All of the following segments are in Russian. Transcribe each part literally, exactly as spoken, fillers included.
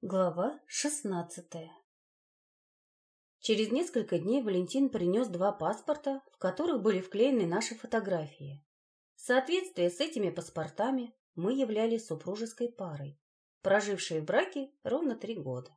Глава шестнадцатая. Через несколько дней Валентин принес два паспорта, в которых были вклеены наши фотографии. В соответствии с этими паспортами мы являлись супружеской парой, прожившей в браке ровно три года.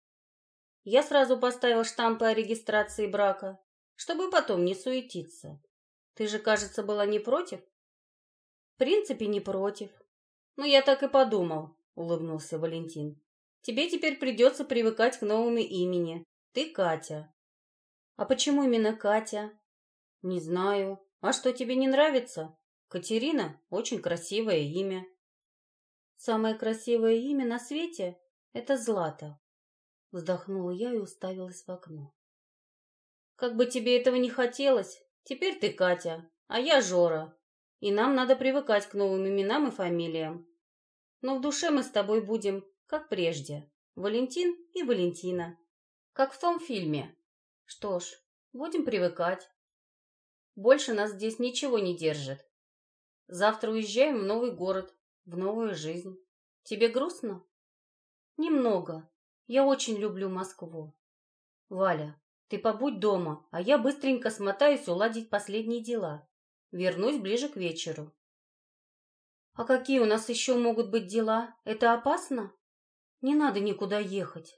Я сразу поставил штампы о регистрации брака, чтобы потом не суетиться. Ты же, кажется, была не против? В принципе, не против. Но я так и подумал, улыбнулся Валентин. Тебе теперь придется привыкать к новому имени. Ты Катя. А почему именно Катя? Не знаю. А что, тебе не нравится? Катерина – очень красивое имя. Самое красивое имя на свете – это Злата. Вздохнула я и уставилась в окно. Как бы тебе этого не хотелось, теперь ты Катя, а я Жора. И нам надо привыкать к новым именам и фамилиям. Но в душе мы с тобой будем как прежде, Валентин и Валентина, как в том фильме. Что ж, будем привыкать. Больше нас здесь ничего не держит. Завтра уезжаем в новый город, в новую жизнь. Тебе грустно? Немного. Я очень люблю Москву. Валя, ты побудь дома, а я быстренько смотаюсь уладить последние дела. Вернусь ближе к вечеру. А какие у нас еще могут быть дела? Это опасно? Не надо никуда ехать.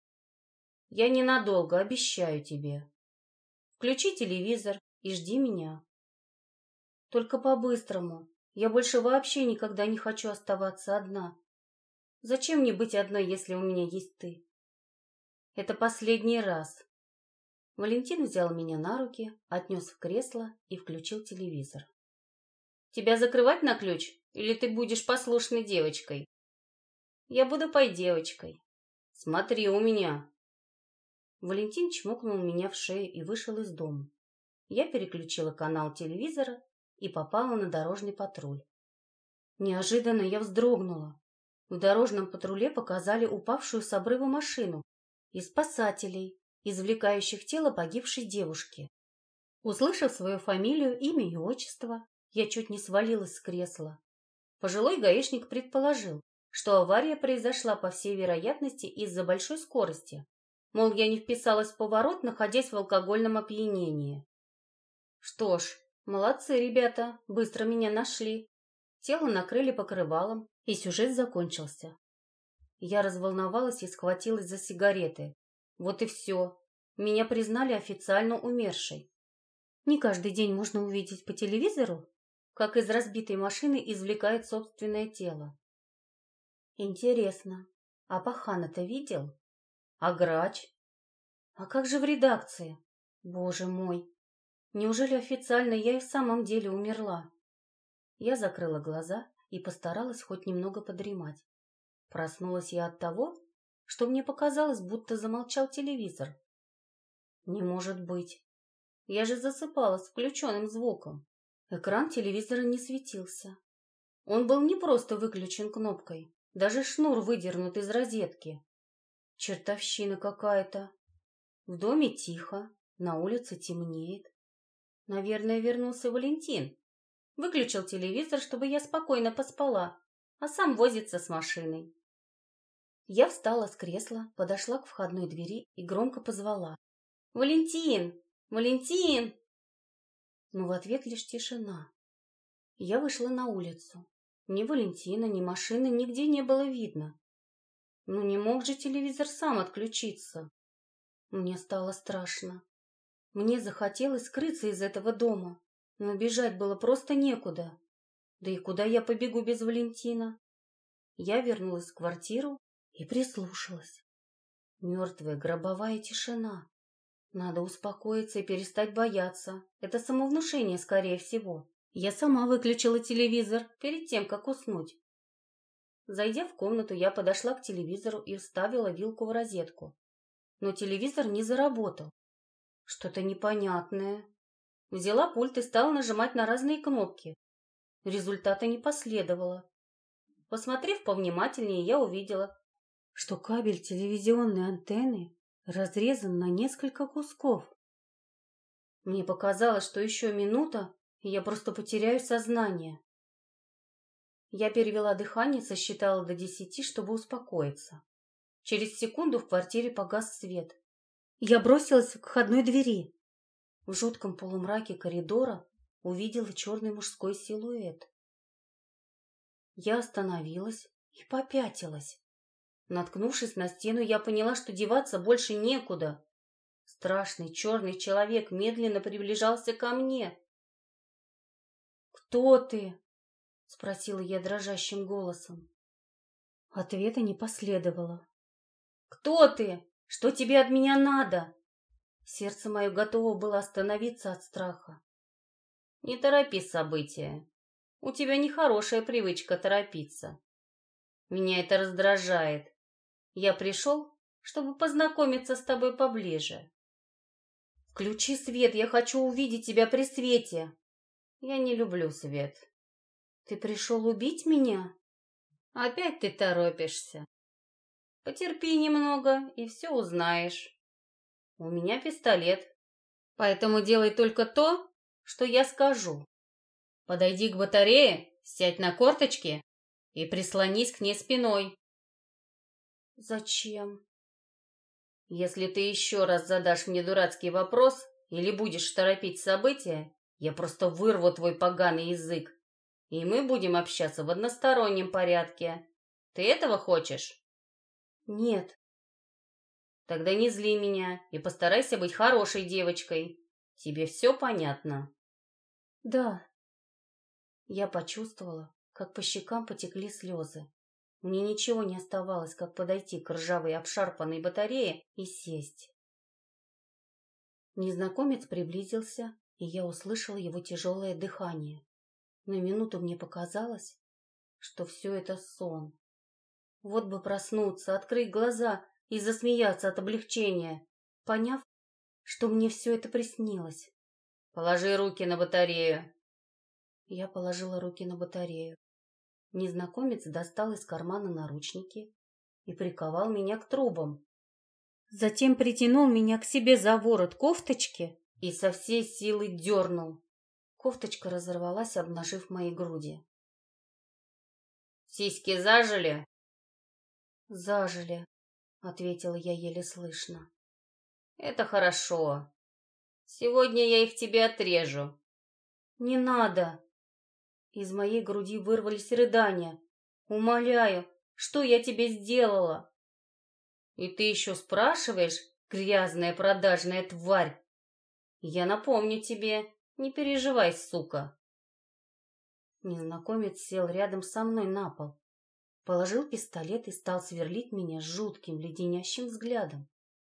Я ненадолго, обещаю тебе. Включи телевизор и жди меня. Только по-быстрому. Я больше вообще никогда не хочу оставаться одна. Зачем мне быть одной, если у меня есть ты? Это последний раз. Валентин взял меня на руки, отнес в кресло и включил телевизор. Тебя закрывать на ключ, или ты будешь послушной девочкой? Я буду пой-девочкой. Смотри у меня. Валентин чмокнул меня в шею и вышел из дома. Я переключила канал телевизора и попала на дорожный патруль. Неожиданно я вздрогнула. В дорожном патруле показали упавшую с обрыва машину и спасателей, извлекающих тело погибшей девушки. Услышав свою фамилию, имя и отчество, я чуть не свалилась с кресла. Пожилой гаишник предположил, что авария произошла, по всей вероятности, из-за большой скорости. Мол, я не вписалась в поворот, находясь в алкогольном опьянении. Что ж, молодцы ребята, быстро меня нашли. Тело накрыли покрывалом, и сюжет закончился. Я разволновалась и схватилась за сигареты. Вот и все. Меня признали официально умершей. Не каждый день можно увидеть по телевизору, как из разбитой машины извлекает собственное тело. Интересно, а Пахана-то видел? А Грач? А как же в редакции? Боже мой! Неужели официально я и в самом деле умерла? Я закрыла глаза и постаралась хоть немного подремать. Проснулась я от того, что мне показалось, будто замолчал телевизор. Не может быть. Я же засыпала с включенным звуком. Экран телевизора не светился. Он был не просто выключен кнопкой. Даже шнур выдернут из розетки. Чертовщина какая-то. В доме тихо, на улице темнеет. Наверное, вернулся Валентин. Выключил телевизор, чтобы я спокойно поспала, а сам возится с машиной. Я встала с кресла, подошла к входной двери и громко позвала. «Валентин! Валентин!» Но в ответ лишь тишина. Я вышла на улицу. Ни Валентина, ни машины нигде не было видно. Ну не мог же телевизор сам отключиться. Мне стало страшно. Мне захотелось скрыться из этого дома, но бежать было просто некуда. Да и куда я побегу без Валентина? Я вернулась в квартиру и прислушалась. Мертвая гробовая тишина. Надо успокоиться и перестать бояться. Это самовнушение, скорее всего. Я сама выключила телевизор перед тем, как уснуть. Зайдя в комнату, я подошла к телевизору и вставила вилку в розетку. Но телевизор не заработал. Что-то непонятное. Взяла пульт и стала нажимать на разные кнопки. Результата не последовало. Посмотрев повнимательнее, я увидела, что кабель телевизионной антенны разрезан на несколько кусков. Мне показалось, что еще минута, и я просто потеряю сознание. Я перевела дыхание, сосчитала до десяти, чтобы успокоиться. Через секунду в квартире погас свет. Я бросилась к входной двери. В жутком полумраке коридора увидела черный мужской силуэт. Я остановилась и попятилась. Наткнувшись на стену, я поняла, что деваться больше некуда. Страшный черный человек медленно приближался ко мне. «Кто ты?» — спросила я дрожащим голосом. Ответа не последовало. «Кто ты? Что тебе от меня надо?» Сердце мое готово было остановиться от страха. «Не торопи события. У тебя нехорошая привычка торопиться. Меня это раздражает. Я пришел, чтобы познакомиться с тобой поближе. Включи свет, я хочу увидеть тебя при свете». «Я не люблю свет». «Ты пришел убить меня?» «Опять ты торопишься. Потерпи немного, и все узнаешь. У меня пистолет, поэтому делай только то, что я скажу. Подойди к батарее, сядь на корточки и прислонись к ней спиной». «Зачем?» «Если ты еще раз задашь мне дурацкий вопрос или будешь торопить события, я просто вырву твой поганый язык, и мы будем общаться в одностороннем порядке. Ты этого хочешь?» «Нет». «Тогда не зли меня и постарайся быть хорошей девочкой. Тебе все понятно?» «Да». Я почувствовала, как по щекам потекли слезы. Мне ничего не оставалось, как подойти к ржавой обшарпанной батарее и сесть. Незнакомец приблизился, и я услышала его тяжелое дыхание. На минуту мне показалось, что все это сон. Вот бы проснуться, открыть глаза и засмеяться от облегчения, поняв, что мне все это приснилось. «Положи руки на батарею». Я положила руки на батарею. Незнакомец достал из кармана наручники и приковал меня к трубам. Затем притянул меня к себе за ворот кофточки и со всей силы дернул. Кофточка разорвалась, обнажив мои груди. «Сиськи зажили?» «Зажили», — ответила я еле слышно. «Это хорошо. Сегодня я их тебе отрежу». «Не надо». Из моей груди вырвались рыдания. «Умоляю, что я тебе сделала?» «И ты еще спрашиваешь, грязная продажная тварь? Я напомню тебе, не переживай, сука». Незнакомец сел рядом со мной на пол, положил пистолет и стал сверлить меня жутким леденящим взглядом.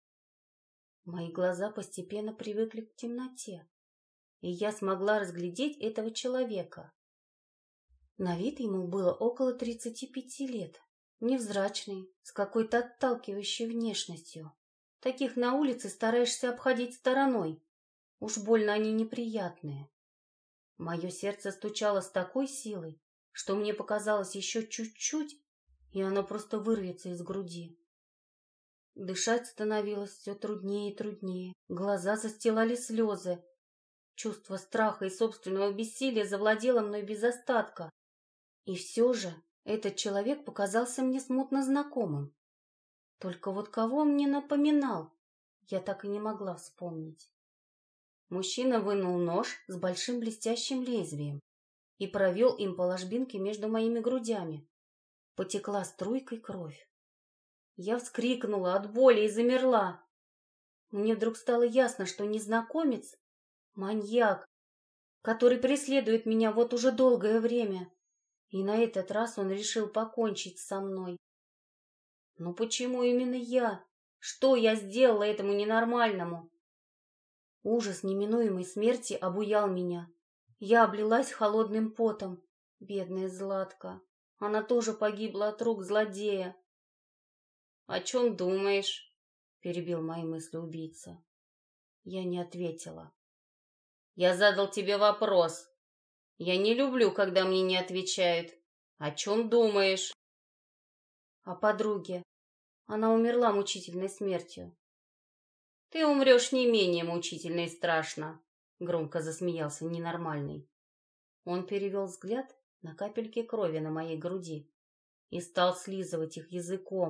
Мои глаза постепенно привыкли к темноте, и я смогла разглядеть этого человека. На вид ему было около тридцати пяти лет, невзрачный, с какой-то отталкивающей внешностью. Таких на улице стараешься обходить стороной, уж больно они неприятные. Мое сердце стучало с такой силой, что мне показалось еще чуть-чуть, и оно просто вырвется из груди. Дышать становилось все труднее и труднее, глаза застилали слезы. Чувство страха и собственного бессилия завладело мной без остатка. И все же этот человек показался мне смутно знакомым. Только вот кого он мне напоминал, я так и не могла вспомнить. Мужчина вынул нож с большим блестящим лезвием и провел им по ложбинке между моими грудями. Потекла струйкой кровь. Я вскрикнула от боли и замерла. Мне вдруг стало ясно, что незнакомец — маньяк, который преследует меня вот уже долгое время. И на этот раз он решил покончить со мной. Но почему именно я? Что я сделала этому ненормальному? Ужас неминуемой смерти обуял меня. Я облилась холодным потом. Бедная Златка. Она тоже погибла от рук злодея. «О чем думаешь?» — перебил мои мысли убийца. Я не ответила. «Я задал тебе вопрос. Я не люблю, когда мне не отвечают. О чем думаешь?» «О подруге. Она умерла мучительной смертью». «Ты умрешь не менее мучительно и страшно», — громко засмеялся ненормальный. Он перевел взгляд на капельки крови на моей груди и стал слизывать их языком,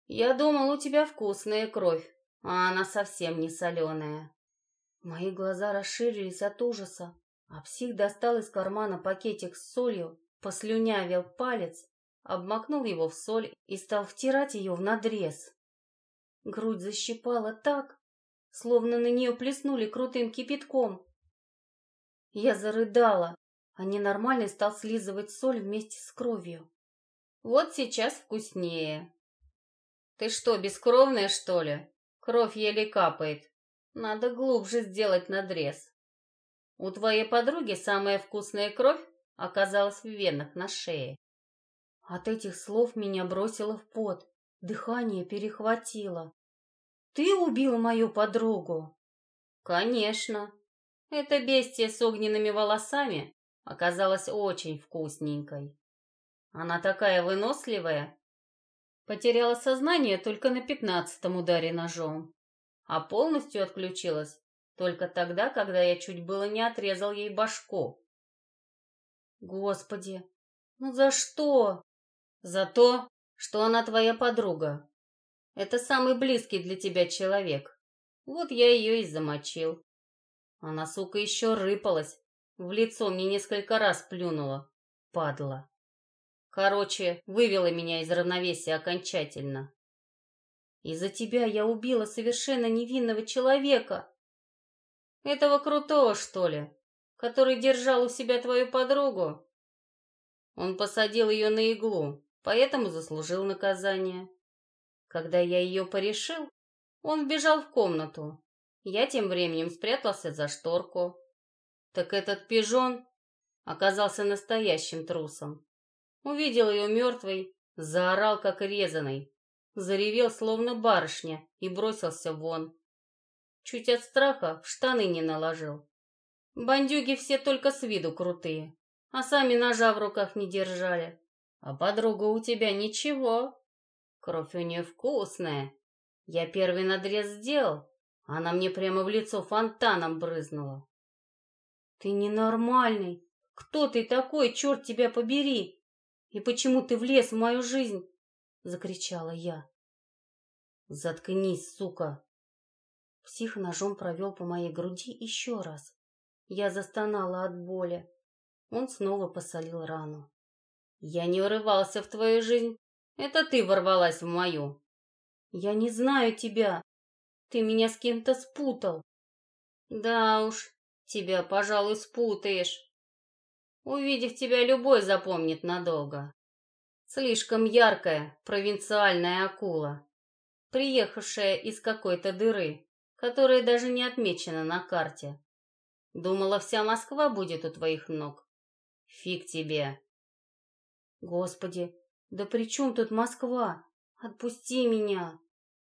Я думал, у тебя вкусная кровь, а она совсем не соленая. Мои глаза расширились от ужаса, а псих достал из кармана пакетик с солью, послюнявил палец, обмакнул его в соль и стал втирать ее в надрез. Грудь защипала так, словно на нее плеснули крутым кипятком. Я зарыдала, а ненормальный стал слизывать соль вместе с кровью. Вот сейчас вкуснее. Ты что, бескровная, что ли? Кровь еле капает. Надо глубже сделать надрез. У твоей подруги самая вкусная кровь оказалась в венах на шее. От этих слов меня бросило в пот, дыхание перехватило. Ты убил мою подругу? Конечно. Эта бестия с огненными волосами оказалась очень вкусненькой. Она такая выносливая. Потеряла сознание только на пятнадцатом ударе ножом, а полностью отключилась только тогда, когда я чуть было не отрезал ей башку. Господи, ну за что? За то, что она твоя подруга. Это самый близкий для тебя человек. Вот я ее и замочил. Она, сука, еще рыпалась. В лицо мне несколько раз плюнула. Падла. Короче, вывела меня из равновесия окончательно. Из-за тебя я убила совершенно невинного человека. Этого крутого, что ли, который держал у себя твою подругу? Он посадил ее на иглу, поэтому заслужил наказание. Когда я ее порешил, он вбежал в комнату. Я тем временем спрятался за шторку. Так этот пижон оказался настоящим трусом. Увидел ее мертвой, заорал как резаный, заревел словно барышня и бросился вон. Чуть от страха в штаны не наложил. Бандюги все только с виду крутые, а сами ножа в руках не держали. А подруга у тебя ничего. Кровь у нее вкусная. Я первый надрез сделал, она мне прямо в лицо фонтаном брызнула. Ты ненормальный. Кто ты такой, черт тебя побери? И почему ты влез в мою жизнь? Закричала я. Заткнись, сука. Псих ножом провел по моей груди еще раз. Я застонала от боли. Он снова посолил рану. Я не врывался в твою жизнь. Это ты ворвалась в мою. Я не знаю тебя. Ты меня с кем-то спутал. Да уж, тебя, пожалуй, спутаешь. Увидев тебя, любой запомнит надолго. Слишком яркая, провинциальная акула, приехавшая из какой-то дыры, которая даже не отмечена на карте. Думала, вся Москва будет у твоих ног. Фиг тебе. Господи, да при чем тут Москва? Отпусти меня.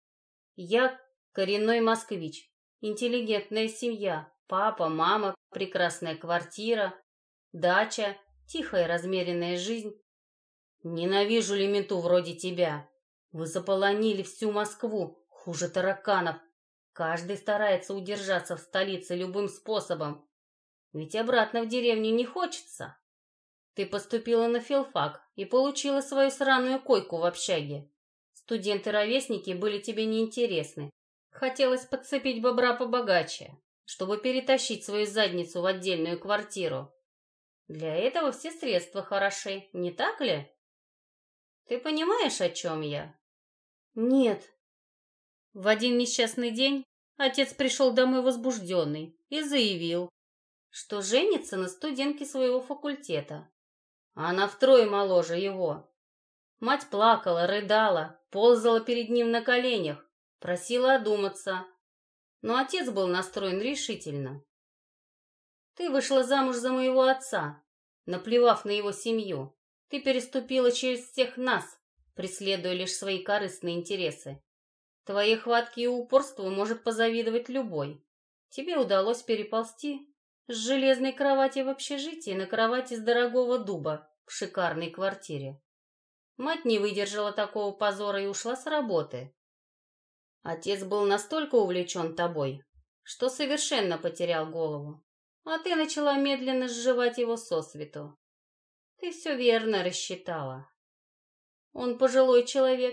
Я коренной москвич, интеллигентная семья, папа, мама, прекрасная квартира, дача, тихая размеренная жизнь. Ненавижу лементу вроде тебя. Вы заполонили всю Москву, хуже тараканов. Каждый старается удержаться в столице любым способом. Ведь обратно в деревню не хочется. Ты поступила на филфак и получила свою сраную койку в общаге. Студенты-ровесники были тебе неинтересны. Хотелось подцепить бобра побогаче, чтобы перетащить свою задницу в отдельную квартиру. Для этого все средства хороши, не так ли? Ты понимаешь, о чем я? Нет. В один несчастный день отец пришел домой возбужденный и заявил, что женится на студентке своего факультета. Она втрое моложе его. Мать плакала, рыдала, ползала перед ним на коленях, просила одуматься. Но отец был настроен решительно. Ты вышла замуж за моего отца, наплевав на его семью. Ты переступила через всех нас, преследуя лишь свои корыстные интересы. Твоей хватке и упорству может позавидовать любой. Тебе удалось переползти с железной кровати в общежитии на кровать из дорогого дуба в шикарной квартире. Мать не выдержала такого позора и ушла с работы. Отец был настолько увлечен тобой, что совершенно потерял голову, а ты начала медленно сживать его сосвету. Ты все верно рассчитала. Он пожилой человек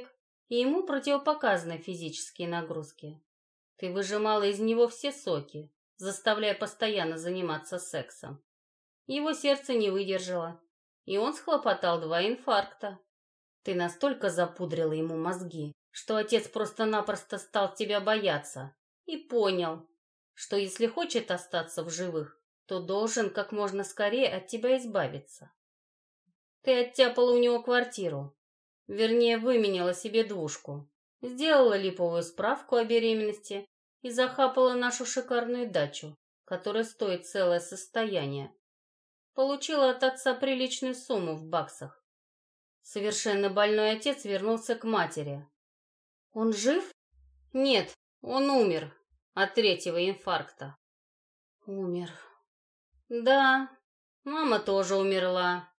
и ему противопоказаны физические нагрузки. Ты выжимала из него все соки, заставляя постоянно заниматься сексом. Его сердце не выдержало, и он схлопотал два инфаркта. Ты настолько запудрила ему мозги, что отец просто-напросто стал тебя бояться и понял, что если хочет остаться в живых, то должен как можно скорее от тебя избавиться. Ты оттяпала у него квартиру, вернее, выменяла себе двушку, сделала липовую справку о беременности и захапала нашу шикарную дачу, которая стоит целое состояние. Получила от отца приличную сумму в баксах. Совершенно больной отец вернулся к матери. Он жив? Нет, он умер от третьего инфаркта. Умер. Да, мама тоже умерла.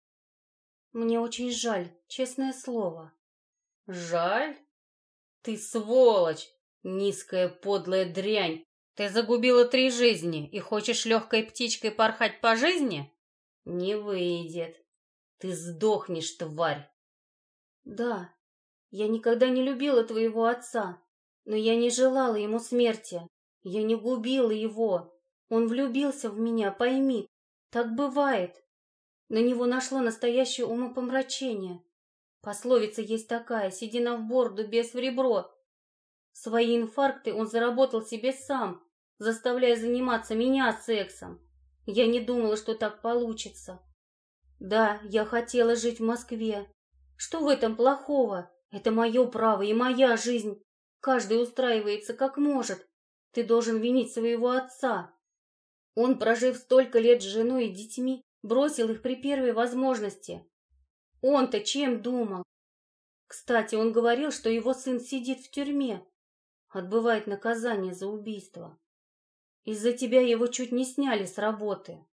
Мне очень жаль, честное слово. Жаль? Ты сволочь, низкая подлая дрянь. Ты загубила три жизни и хочешь легкой птичкой порхать по жизни? Не выйдет. Ты сдохнешь, тварь. Да, я никогда не любила твоего отца, но я не желала ему смерти. Я не губила его. Он влюбился в меня, пойми. Так бывает. На него нашло настоящее умопомрачение. Пословица есть такая: седина в бороду, бес в ребро. Свои инфаркты он заработал себе сам, заставляя заниматься меня сексом. Я не думала, что так получится. Да, я хотела жить в Москве. Что в этом плохого? Это мое право и моя жизнь. Каждый устраивается как может. Ты должен винить своего отца. Он, прожив столько лет с женой и детьми, бросил их при первой возможности. Он-то чем думал? Кстати, он говорил, что его сын сидит в тюрьме, отбывает наказание за убийство. Из-за тебя его чуть не сняли с работы.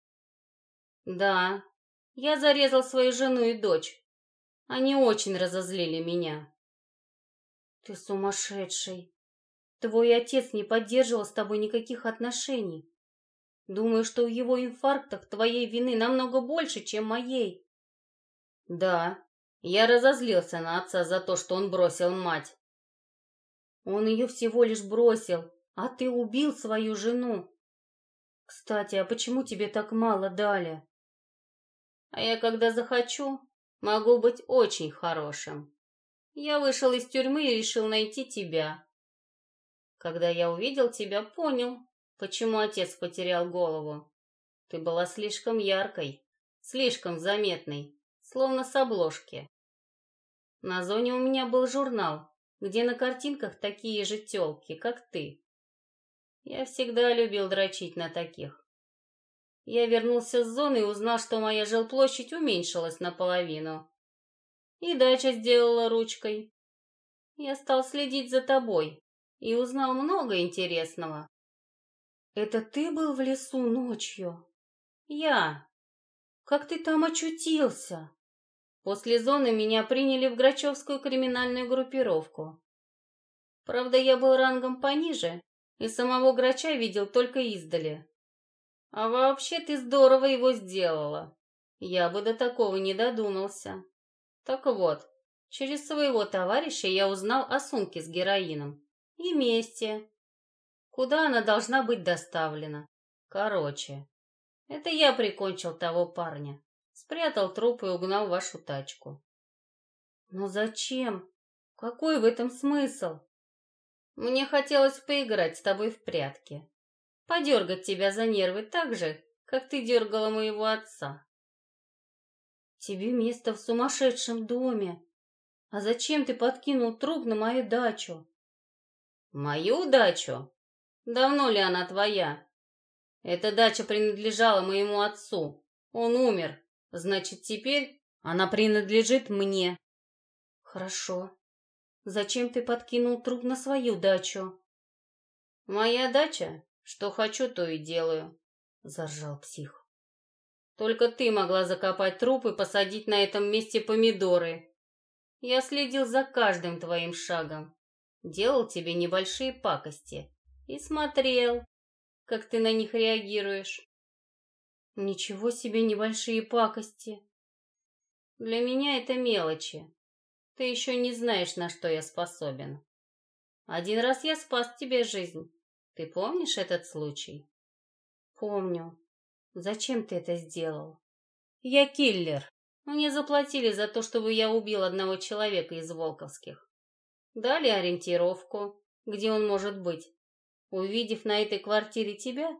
Да, я зарезал свою жену и дочь. Они очень разозлили меня. Ты сумасшедший. Твой отец не поддерживал с тобой никаких отношений. Думаю, что в его инфарктах твоей вины намного больше, чем моей. Да, я разозлился на отца за то, что он бросил мать. Он ее всего лишь бросил, а ты убил свою жену. Кстати, а почему тебе так мало дали? А я, когда захочу, могу быть очень хорошим. Я вышел из тюрьмы и решил найти тебя. Когда я увидел тебя, понял, почему отец потерял голову. Ты была слишком яркой, слишком заметной, словно с обложки. На зоне у меня был журнал, где на картинках такие же тёлки, как ты. Я всегда любил дрочить на таких. Я вернулся с зоны и узнал, что моя жилплощадь уменьшилась наполовину. И дача сделала ручкой. Я стал следить за тобой и узнал много интересного. Это ты был в лесу ночью? Я. Как ты там очутился? После зоны меня приняли в Грачевскую криминальную группировку. Правда, я был рангом пониже, и самого Грача видел только издали. А вообще ты здорово его сделала. Я бы до такого не додумался. Так вот, через своего товарища я узнал о сумке с героином и месте, куда она должна быть доставлена. Короче, это я прикончил того парня, спрятал труп и угнал вашу тачку. Но зачем? Какой в этом смысл? Мне хотелось поиграть с тобой в прятки, подергать тебя за нервы так же, как ты дергала моего отца. Тебе место в сумасшедшем доме. А зачем ты подкинул труп на мою дачу? Мою дачу? Давно ли она твоя? Эта дача принадлежала моему отцу. Он умер. Значит, теперь она принадлежит мне. Хорошо. Зачем ты подкинул труп на свою дачу? Моя дача? Что хочу, то и делаю, заржал псих. Только ты могла закопать труп и посадить на этом месте помидоры. Я следил за каждым твоим шагом, делал тебе небольшие пакости и смотрел, как ты на них реагируешь. Ничего себе небольшие пакости. Для меня это мелочи. Ты еще не знаешь, на что я способен. Один раз я спас тебе жизнь. Ты помнишь этот случай? Помню. Зачем ты это сделал? Я киллер. Мне заплатили за то, чтобы я убил одного человека из Волковских. Дали ориентировку, где он может быть. Увидев на этой квартире тебя,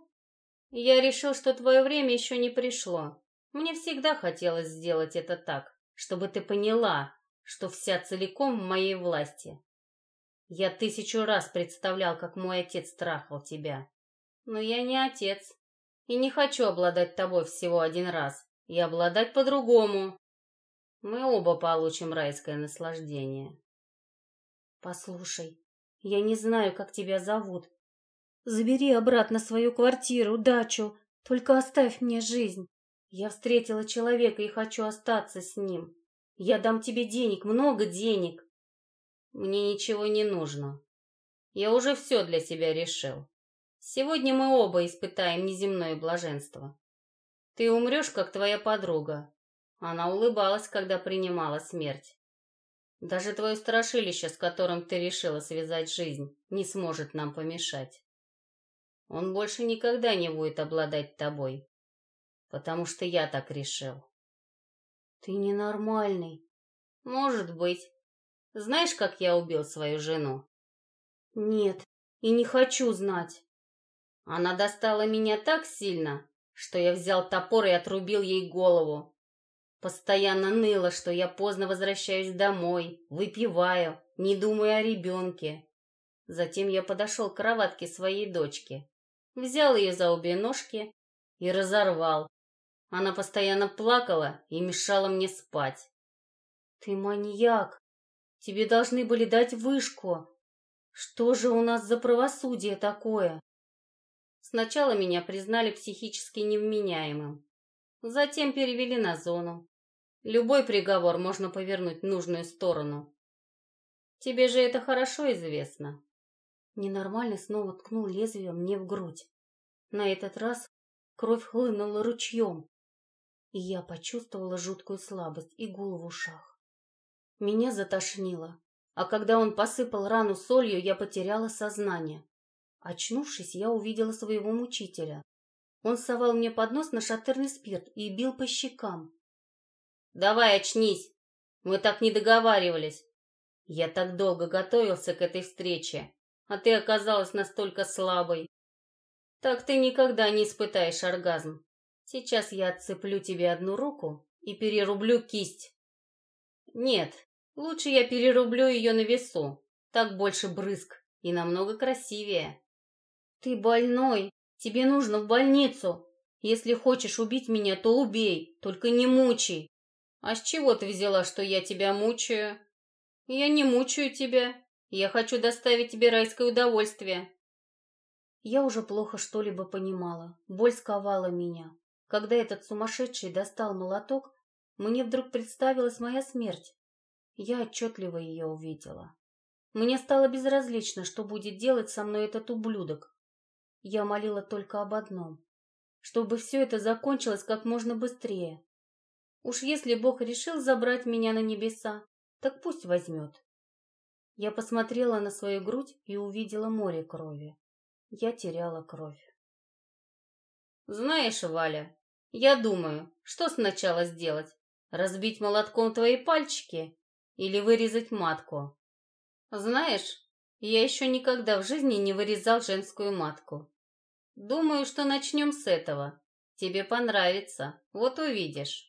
я решил, что твое время еще не пришло. Мне всегда хотелось сделать это так, чтобы ты поняла, что вся целиком в моей власти. Я тысячу раз представлял, как мой отец трахал тебя. Но я не отец и не хочу обладать тобой всего один раз и обладать по-другому. Мы оба получим райское наслаждение. Послушай, я не знаю, как тебя зовут. Забери обратно свою квартиру, дачу, только оставь мне жизнь. Я встретила человека и хочу остаться с ним. Я дам тебе денег, много денег. Мне ничего не нужно. Я уже все для себя решил. Сегодня мы оба испытаем неземное блаженство. Ты умрешь, как твоя подруга. Она улыбалась, когда принимала смерть. Даже твое страшилище, с которым ты решила связать жизнь, не сможет нам помешать. Он больше никогда не будет обладать тобой, потому что я так решил. Ты ненормальный. Может быть. Знаешь, как я убил свою жену? Нет, и не хочу знать. Она достала меня так сильно, что я взял топор и отрубил ей голову. Постоянно ныла, что я поздно возвращаюсь домой, выпиваю, не думая о ребенке. Затем я подошел к кроватке своей дочки, взял ее за обе ножки и разорвал. Она постоянно плакала и мешала мне спать. Ты маньяк. Тебе должны были дать вышку. Что же у нас за правосудие такое? Сначала меня признали психически невменяемым. Затем перевели на зону. Любой приговор можно повернуть в нужную сторону. Тебе же это хорошо известно. Ненормальный снова ткнул лезвием мне в грудь. На этот раз кровь хлынула ручьем, и я почувствовала жуткую слабость и гул в ушах. Меня затошнило, а когда он посыпал рану солью, я потеряла сознание. Очнувшись, я увидела своего мучителя. Он совал мне под нос нашатырный спирт и бил по щекам. «Давай очнись! Мы так не договаривались. Я так долго готовился к этой встрече, а ты оказалась настолько слабой. Так ты никогда не испытаешь оргазм. Сейчас я отцеплю тебе одну руку и перерублю кисть. Нет, лучше я перерублю ее на весу. Так больше брызг и намного красивее. Ты больной, тебе нужно в больницу. Если хочешь убить меня, то убей, только не мучай. А с чего ты взяла, что я тебя мучаю? Я не мучаю тебя. Я хочу доставить тебе райское удовольствие. Я уже плохо что-либо понимала. Боль сковала меня. Когда этот сумасшедший достал молоток, мне вдруг представилась моя смерть. Я отчетливо ее увидела. Мне стало безразлично, что будет делать со мной этот ублюдок. Я молила только об одном, чтобы все это закончилось как можно быстрее. Уж если Бог решил забрать меня на небеса, так пусть возьмет. Я посмотрела на свою грудь и увидела море крови. Я теряла кровь. Знаешь, Валя, я думаю, что сначала сделать? Разбить молотком твои пальчики или вырезать матку? Знаешь, я еще никогда в жизни не вырезал женскую матку. Думаю, что начнем с этого. Тебе понравится, вот увидишь.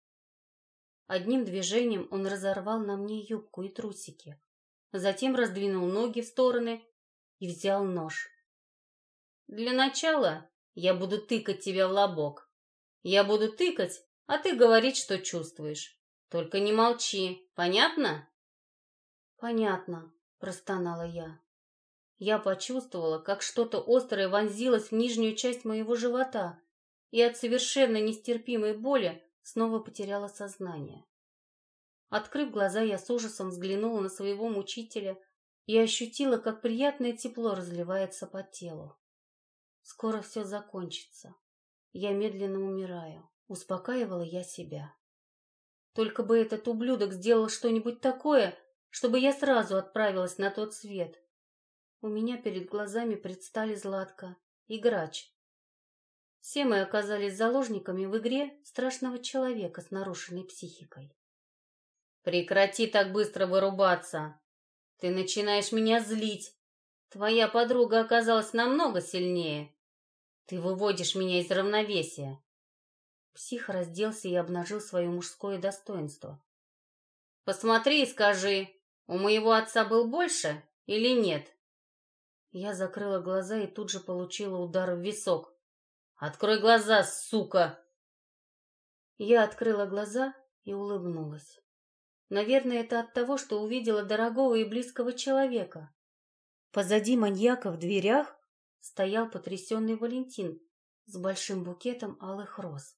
Одним движением он разорвал на мне юбку и трусики. Затем раздвинул ноги в стороны и взял нож. Для начала я буду тыкать тебя в лобок. Я буду тыкать, а ты говорить, что чувствуешь. Только не молчи, понятно? Понятно, простонала я. Я почувствовала, как что-то острое вонзилось в нижнюю часть моего живота, и от совершенно нестерпимой боли снова потеряла сознание. Открыв глаза, я с ужасом взглянула на своего мучителя и ощутила, как приятное тепло разливается по телу. Скоро все закончится. Я медленно умираю. Успокаивала я себя. Только бы этот ублюдок сделал что-нибудь такое, чтобы я сразу отправилась на тот свет. У меня перед глазами предстали Златка и Грач. Все мы оказались заложниками в игре страшного человека с нарушенной психикой. «Прекрати так быстро вырубаться! Ты начинаешь меня злить! Твоя подруга оказалась намного сильнее! Ты выводишь меня из равновесия!» Псих разделся и обнажил свое мужское достоинство. «Посмотри и скажи, у моего отца был больше или нет?» Я закрыла глаза и тут же получила удар в висок. «Открой глаза, сука!» Я открыла глаза и улыбнулась. Наверное, это от того, что увидела дорогого и близкого человека. Позади маньяка в дверях стоял потрясенный Валентин с большим букетом алых роз.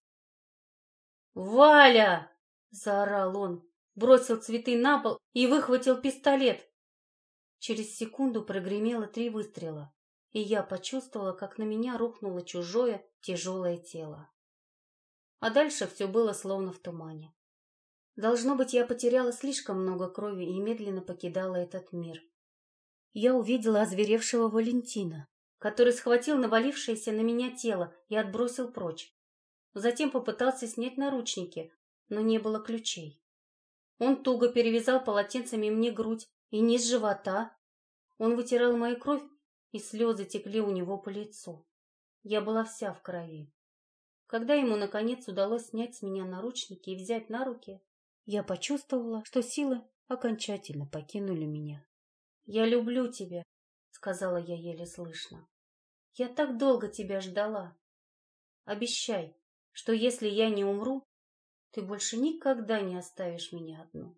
«Валя!» — заорал он, бросил цветы на пол и выхватил пистолет. Через секунду прогремело три выстрела, и я почувствовала, как на меня рухнуло чужое тяжелое тело. А дальше все было словно в тумане. Должно быть, я потеряла слишком много крови и медленно покидала этот мир. Я увидела озверевшего Валентина, который схватил навалившееся на меня тело и отбросил прочь. Затем попытался снять наручники, но не было ключей. Он туго перевязал полотенцами мне грудь и низ живота. Он вытирал мою кровь, и слезы текли у него по лицу. Я была вся в крови. Когда ему, наконец, удалось снять с меня наручники и взять на руки, я почувствовала, что силы окончательно покинули меня. «Я люблю тебя», — сказала я еле слышно. «Я так долго тебя ждала. Обещай, что если я не умру, ты больше никогда не оставишь меня одну».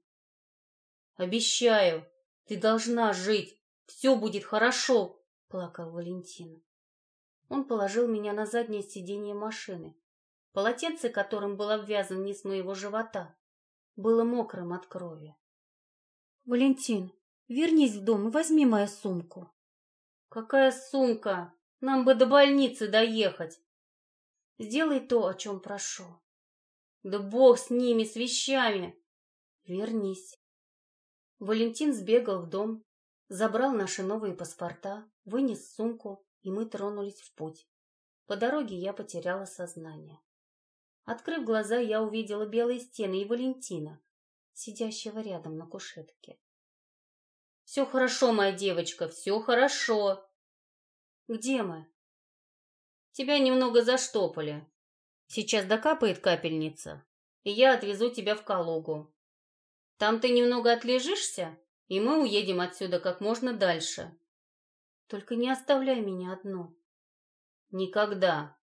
«Обещаю, ты должна жить, все будет хорошо», — плакал Валентин. Он положил меня на заднее сиденье машины. Полотенце, которым был обвязан низ моего живота, было мокрым от крови. «Валентин, вернись в дом и возьми мою сумку». «Какая сумка? Нам бы до больницы доехать». «Сделай то, о чем прошу». «Да бог с ними, с вещами». «Вернись». Валентин сбегал в дом, забрал наши новые паспорта, вынес сумку, и мы тронулись в путь. По дороге я потеряла сознание. Открыв глаза, я увидела белые стены и Валентина, сидящего рядом на кушетке. «Все хорошо, моя девочка, все хорошо». «Где мы?» «Тебя немного заштопали. Сейчас докапает капельница, и я отвезу тебя в Калугу. Там ты немного отлежишься, и мы уедем отсюда как можно дальше. Только не оставляй меня одну». «Никогда».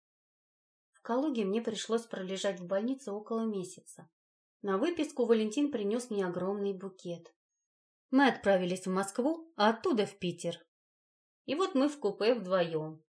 В Калуге мне пришлось пролежать в больнице около месяца. На выписку Валентин принес мне огромный букет. Мы отправились в Москву, а оттуда в Питер. И вот мы в купе вдвоем.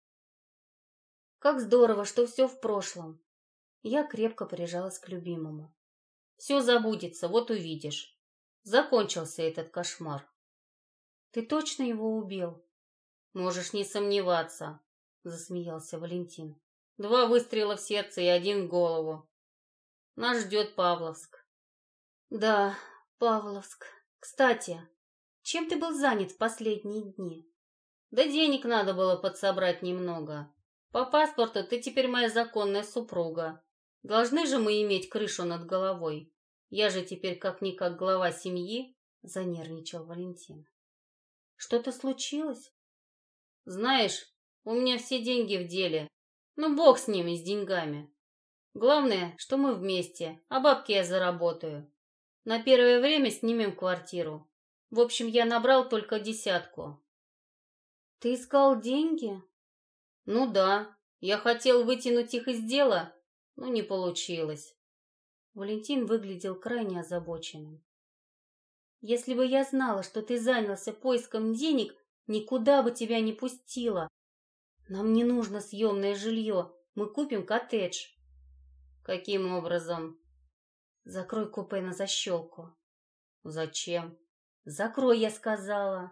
Как здорово, что все в прошлом. Я крепко прижалась к любимому. Все забудется, вот увидишь. Закончился этот кошмар. Ты точно его убил? Можешь не сомневаться, засмеялся Валентин. Два выстрела в сердце и один в голову. Нас ждет Павловск. Да, Павловск. Кстати, чем ты был занят в последние дни? Да денег надо было подсобрать немного. По паспорту ты теперь моя законная супруга. Должны же мы иметь крышу над головой. Я же теперь как-никак глава семьи, занервничал Валентин. Что-то случилось? Знаешь, у меня все деньги в деле. Ну, бог с ними, с деньгами. Главное, что мы вместе, а бабки я заработаю. На первое время снимем квартиру. В общем, я набрал только десятку. Ты искал деньги? Ну да, я хотел вытянуть их из дела, но не получилось. Валентин выглядел крайне озабоченным. Если бы я знала, что ты занялся поиском денег, никуда бы тебя не пустила. Нам не нужно съемное жилье, мы купим коттедж. Каким образом? Закрой купе на защелку. Зачем? Закрой, я сказала.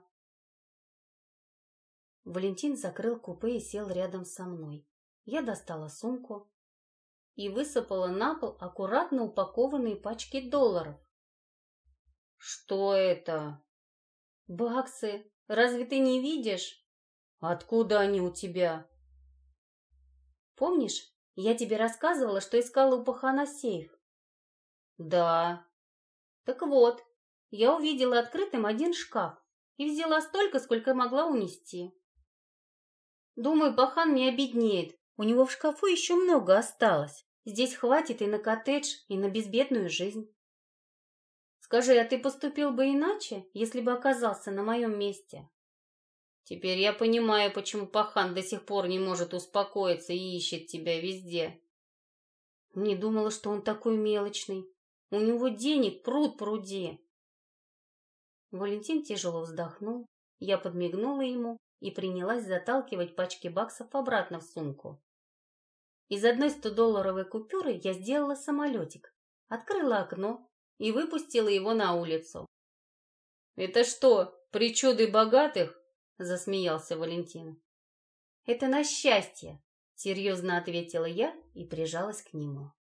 Валентин закрыл купе и сел рядом со мной. Я достала сумку и высыпала на пол аккуратно упакованные пачки долларов. Что это? Баксы. Разве ты не видишь? Откуда они у тебя? Помнишь, я тебе рассказывала, что искала у пахана сейф? Да. Так вот, я увидела открытым один шкаф и взяла столько, сколько могла унести. Думаю, пахан не обеднеет. У него в шкафу еще много осталось. Здесь хватит и на коттедж, и на безбедную жизнь. Скажи, а ты поступил бы иначе, если бы оказался на моем месте? Теперь я понимаю, почему пахан до сих пор не может успокоиться и ищет тебя везде. Не думала, что он такой мелочный. У него денег пруд пруди. Валентин тяжело вздохнул. Я подмигнула ему и принялась заталкивать пачки баксов обратно в сумку. Из одной стодолларовой купюры я сделала самолетик, открыла окно и выпустила его на улицу. «Это что, причуды богатых?» – засмеялся Валентин. «Это на счастье», – серьезно ответила я и прижалась к нему.